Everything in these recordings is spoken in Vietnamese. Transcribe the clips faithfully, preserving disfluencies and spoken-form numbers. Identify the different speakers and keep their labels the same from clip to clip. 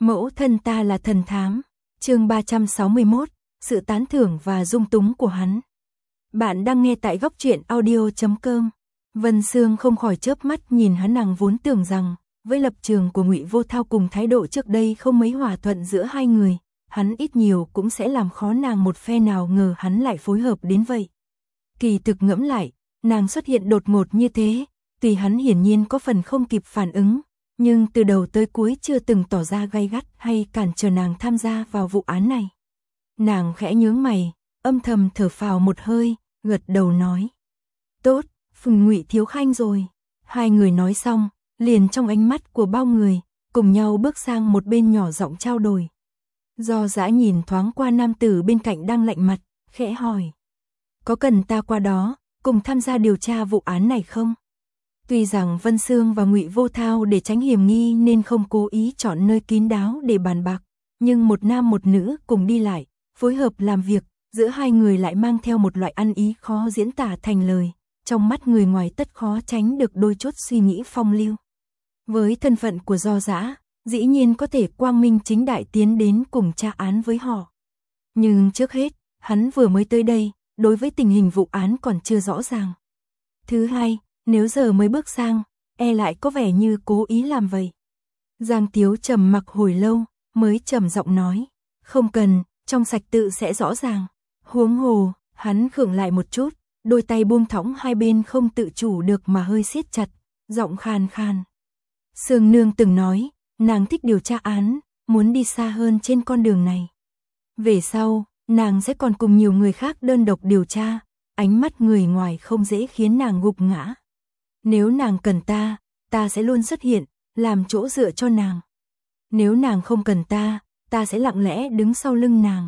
Speaker 1: Mẫu thân ta là thần thám. Chương ba trăm sáu mươi mốt, sự tán thưởng và dung túng của hắn. Bạn đang nghe tại góc truyện audio chấm com. Vân Sương không khỏi chớp mắt nhìn hắn, nàng vốn tưởng rằng với lập trường của Ngụy Vô Thao cùng thái độ trước đây không mấy hòa thuận giữa hai người, hắn ít nhiều cũng sẽ làm khó nàng một phe, nào ngờ hắn lại phối hợp đến vậy. Kỳ thực ngẫm lại, nàng xuất hiện đột ngột như thế, tuy hắn hiển nhiên có phần không kịp phản ứng, nhưng từ đầu tới cuối chưa từng tỏ ra gay gắt hay cản trở nàng tham gia vào vụ án này. Nàng khẽ nhướng mày, âm thầm thở phào một hơi, gật đầu nói: "Tốt, Phùng Ngụy thiếu khanh rồi." Hai người nói xong, liền trong ánh mắt của bao người, cùng nhau bước sang một bên nhỏ giọng trao đổi. Do Dã nhìn thoáng qua nam tử bên cạnh đang lạnh mặt, khẽ hỏi: "Có cần ta qua đó cùng tham gia điều tra vụ án này không?" Tuy rằng Vân Sương và Ngụy Vô Thao để tránh hiểm nghi nên không cố ý chọn nơi kín đáo để bàn bạc, nhưng một nam một nữ cùng đi lại, phối hợp làm việc, giữa hai người lại mang theo một loại ăn ý khó diễn tả thành lời, trong mắt người ngoài tất khó tránh được đôi chút suy nghĩ phong lưu. Với thân phận của Do Dã, dĩ nhiên có thể quang minh chính đại tiến đến cùng tra án với họ. Nhưng trước hết, hắn vừa mới tới đây, đối với tình hình vụ án còn chưa rõ ràng. Thứ hai, nếu giờ mới bước sang, e lại có vẻ như cố ý làm vậy. Giang Tiếu trầm mặc hồi lâu, mới trầm giọng nói: "Không cần, trong sạch tự sẽ rõ ràng." Huống hồ, hắn khựng lại một chút, đôi tay buông thõng hai bên không tự chủ được mà hơi siết chặt, giọng khan khan. Sương nương từng nói, nàng thích điều tra án, muốn đi xa hơn trên con đường này. Về sau, nàng sẽ còn cùng nhiều người khác đơn độc điều tra, ánh mắt người ngoài không dễ khiến nàng gục ngã. Nếu nàng cần ta, ta sẽ luôn xuất hiện, làm chỗ dựa cho nàng. Nếu nàng không cần ta, ta sẽ lặng lẽ đứng sau lưng nàng."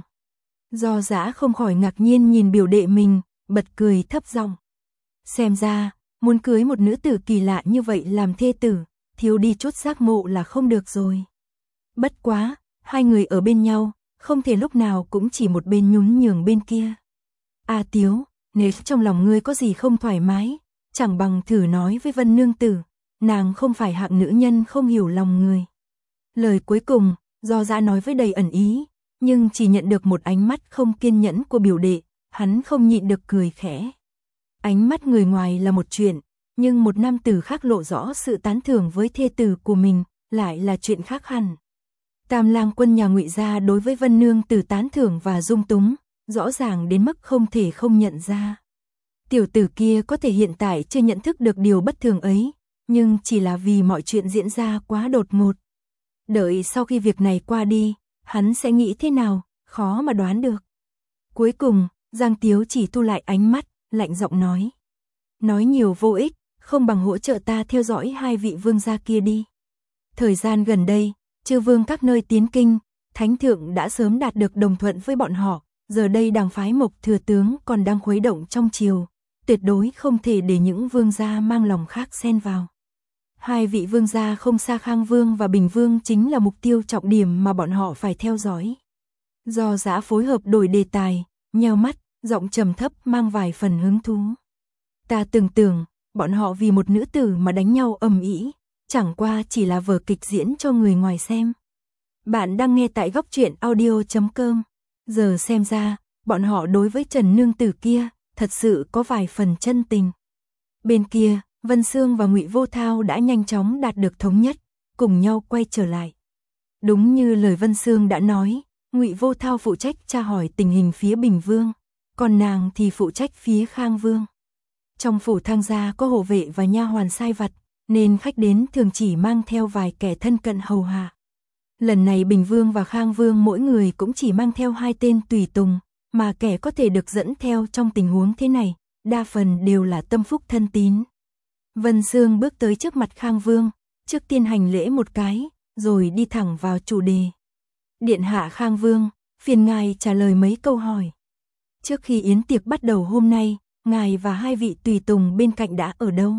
Speaker 1: Do Dã không khỏi ngạc nhiên nhìn biểu đệ mình, bật cười thấp giọng. Xem ra, muốn cưới một nữ tử kỳ lạ như vậy làm thê tử, thiếu đi chút giác ngộ là không được rồi. Bất quá, hai người ở bên nhau, không thể lúc nào cũng chỉ một bên nhún nhường bên kia. "A Tiếu, nếu trong lòng ngươi có gì không thoải mái, chẳng bằng thử nói với Vân nương tử, nàng không phải hạng nữ nhân không hiểu lòng người." Lời cuối cùng, Do Dã nói với đầy ẩn ý, nhưng chỉ nhận được một ánh mắt không kiên nhẫn của biểu đệ, hắn không nhịn được cười khẽ. Ánh mắt người ngoài là một chuyện, nhưng một nam tử khác lộ rõ sự tán thưởng với thê tử của mình, lại là chuyện khác hẳn. Tam lang quân nhà Ngụy gia đối với Vân nương tử tán thưởng và dung túng, rõ ràng đến mức không thể không nhận ra. Tiểu tử kia có thể hiện tại chưa nhận thức được điều bất thường ấy, nhưng chỉ là vì mọi chuyện diễn ra quá đột ngột. Đợi sau khi việc này qua đi, hắn sẽ nghĩ thế nào, khó mà đoán được. Cuối cùng, Giang Tiếu chỉ thu lại ánh mắt, lạnh giọng nói: "Nói nhiều vô ích, không bằng hỗ trợ ta theo dõi hai vị vương gia kia đi." Thời gian gần đây, chư vương các nơi tiến kinh, thánh thượng đã sớm đạt được đồng thuận với bọn họ, giờ đây đảng phái Mộc thừa tướng còn đang khuấy động trong triều, tuyệt đối không thể để những vương gia mang lòng khác xen vào. Hai vị vương gia không xa Khang Vương và Bình Vương chính là mục tiêu trọng điểm mà bọn họ phải theo dõi. Do Dã phối hợp đổi đề tài, nheo mắt, giọng trầm thấp mang vài phần hứng thú. "Ta từng tưởng, bọn họ vì một nữ tử mà đánh nhau ầm ĩ, chẳng qua chỉ là vở kịch diễn cho người ngoài xem." Bạn đang nghe tại góc truyện audio chấm com. Giờ xem ra, bọn họ đối với Trần nương tử kia, thật sự có vài phần chân tình. Bên kia, Vân Sương và Ngụy Vô Thao đã nhanh chóng đạt được thống nhất, cùng nhau quay trở lại. Đúng như lời Vân Sương đã nói, Ngụy Vô Thao phụ trách tra hỏi tình hình phía Bình Vương, còn nàng thì phụ trách phía Khang Vương. Trong phủ Thang gia có hộ vệ và nha hoàn sai vặt, nên khách đến thường chỉ mang theo vài kẻ thân cận hầu hạ. Lần này Bình Vương và Khang Vương mỗi người cũng chỉ mang theo hai tên tùy tùng, mà kẻ có thể được dẫn theo trong tình huống thế này, đa phần đều là tâm phúc thân tín. Vân Sương bước tới trước mặt Khang Vương, trước tiên hành lễ một cái, rồi đi thẳng vào chủ đề. "Điện hạ Khang Vương, phiền ngài trả lời mấy câu hỏi. Trước khi yến tiệc bắt đầu hôm nay, ngài và hai vị tùy tùng bên cạnh đã ở đâu?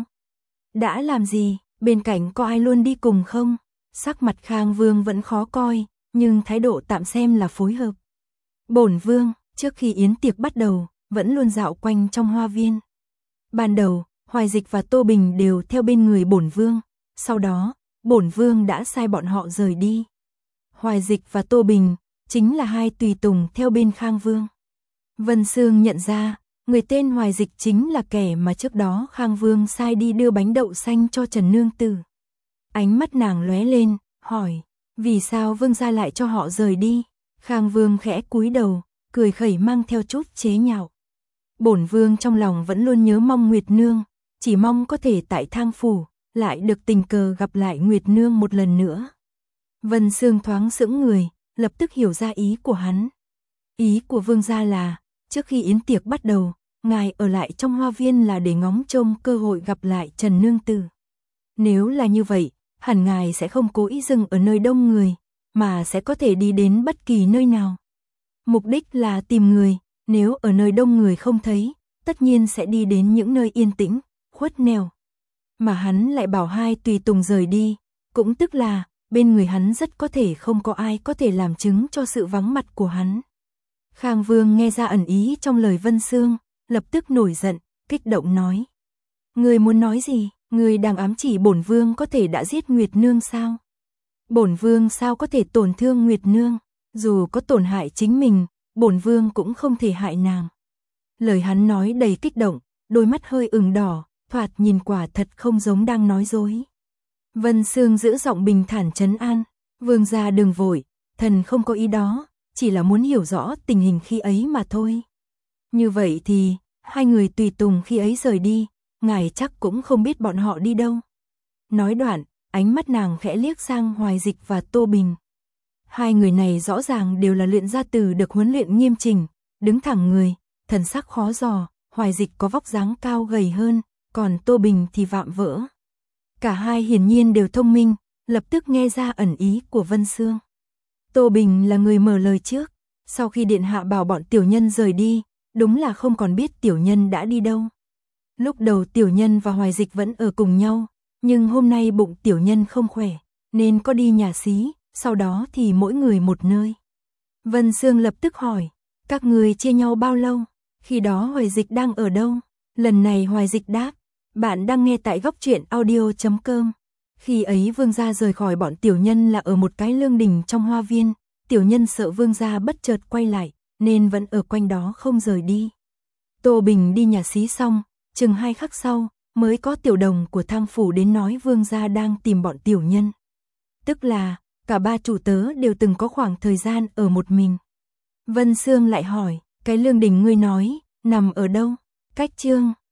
Speaker 1: Đã làm gì, bên cạnh có ai luôn đi cùng không?" Sắc mặt Khang Vương vẫn khó coi, nhưng thái độ tạm xem là phối hợp. "Bổn vương, trước khi yến tiệc bắt đầu, vẫn luôn dạo quanh trong hoa viên. Ban đầu, Hoài Dịch và Tô Bình đều theo bên người bổn vương, sau đó, bổn vương đã sai bọn họ rời đi." Hoài Dịch và Tô Bình, chính là hai tùy tùng theo bên Khang Vương. Vân Sương nhận ra, người tên Hoài Dịch chính là kẻ mà trước đó Khang Vương sai đi đưa bánh đậu xanh cho Trần Nương Tử. Ánh mắt nàng lóe lên, hỏi, vì sao Vương gia lại cho họ rời đi? Khang Vương khẽ cúi đầu, cười khẩy mang theo chút chế nhạo. Bổn Vương trong lòng vẫn luôn nhớ mong Nguyệt Nương, chỉ mong có thể tại Thang phủ, lại được tình cờ gặp lại Nguyệt Nương một lần nữa. Vân Sương thoáng sững người, lập tức hiểu ra ý của hắn. Ý của Vương gia là, trước khi yến tiệc bắt đầu, ngài ở lại trong hoa viên là để ngóng trông cơ hội gặp lại Trần Nương Tử. Nếu là như vậy, hẳn ngài sẽ không cố ý dừng ở nơi đông người, mà sẽ có thể đi đến bất kỳ nơi nào. Mục đích là tìm người, nếu ở nơi đông người không thấy, tất nhiên sẽ đi đến những nơi yên tĩnh, khuất nẻo. Mà hắn lại bảo hai tùy tùng rời đi, cũng tức là, bên người hắn rất có thể không có ai có thể làm chứng cho sự vắng mặt của hắn. Khang Vương nghe ra ẩn ý trong lời Vân Sương, lập tức nổi giận, kích động nói. Người muốn nói gì? Người đang ám chỉ bổn Vương có thể đã giết Nguyệt Nương sao? Bổn Vương sao có thể tổn thương Nguyệt Nương? Dù có tổn hại chính mình, bổn Vương cũng không thể hại nàng. Lời hắn nói đầy kích động, đôi mắt hơi ửng đỏ, thoạt nhìn quả thật không giống đang nói dối. Vân Sương giữ giọng bình thản trấn an, Vương gia đừng vội, thần không có ý đó, chỉ là muốn hiểu rõ tình hình khi ấy mà thôi. Như vậy thì, hai người tùy tùng khi ấy rời đi, ngài chắc cũng không biết bọn họ đi đâu. Nói đoạn, ánh mắt nàng khẽ liếc sang Hoài Dịch và Tô Bình. Hai người này rõ ràng đều là luyện gia tử được huấn luyện nghiêm chỉnh, đứng thẳng người, thần sắc khó dò, Hoài Dịch có vóc dáng cao gầy hơn, còn Tô Bình thì vạm vỡ. Cả hai hiển nhiên đều thông minh, lập tức nghe ra ẩn ý của Vân Sương. Tô Bình là người mở lời trước, sau khi điện hạ bảo bọn tiểu nhân rời đi, đúng là không còn biết tiểu nhân đã đi đâu. Lúc đầu tiểu nhân và Hoài Dịch vẫn ở cùng nhau, nhưng hôm nay bụng tiểu nhân không khỏe, nên có đi nhà xí, sau đó thì mỗi người một nơi. Vân Sương lập tức hỏi, các người chia nhau bao lâu? Khi đó Hoài Dịch đang ở đâu? Lần này Hoài Dịch đáp, bạn đang nghe tại góc truyện audio chấm com. Khi ấy Vương gia rời khỏi bọn tiểu nhân là ở một cái lương đình trong hoa viên, tiểu nhân sợ Vương gia bất chợt quay lại, nên vẫn ở quanh đó không rời đi. Tô Bình đi nhà xí xong, chừng hai khắc sau, mới có tiểu đồng của Thang phủ đến nói Vương gia đang tìm bọn tiểu nhân. Tức là, cả ba chủ tớ đều từng có khoảng thời gian ở một mình. Vân Sương lại hỏi, cái lương đình ngươi nói, nằm ở đâu? Cách Chương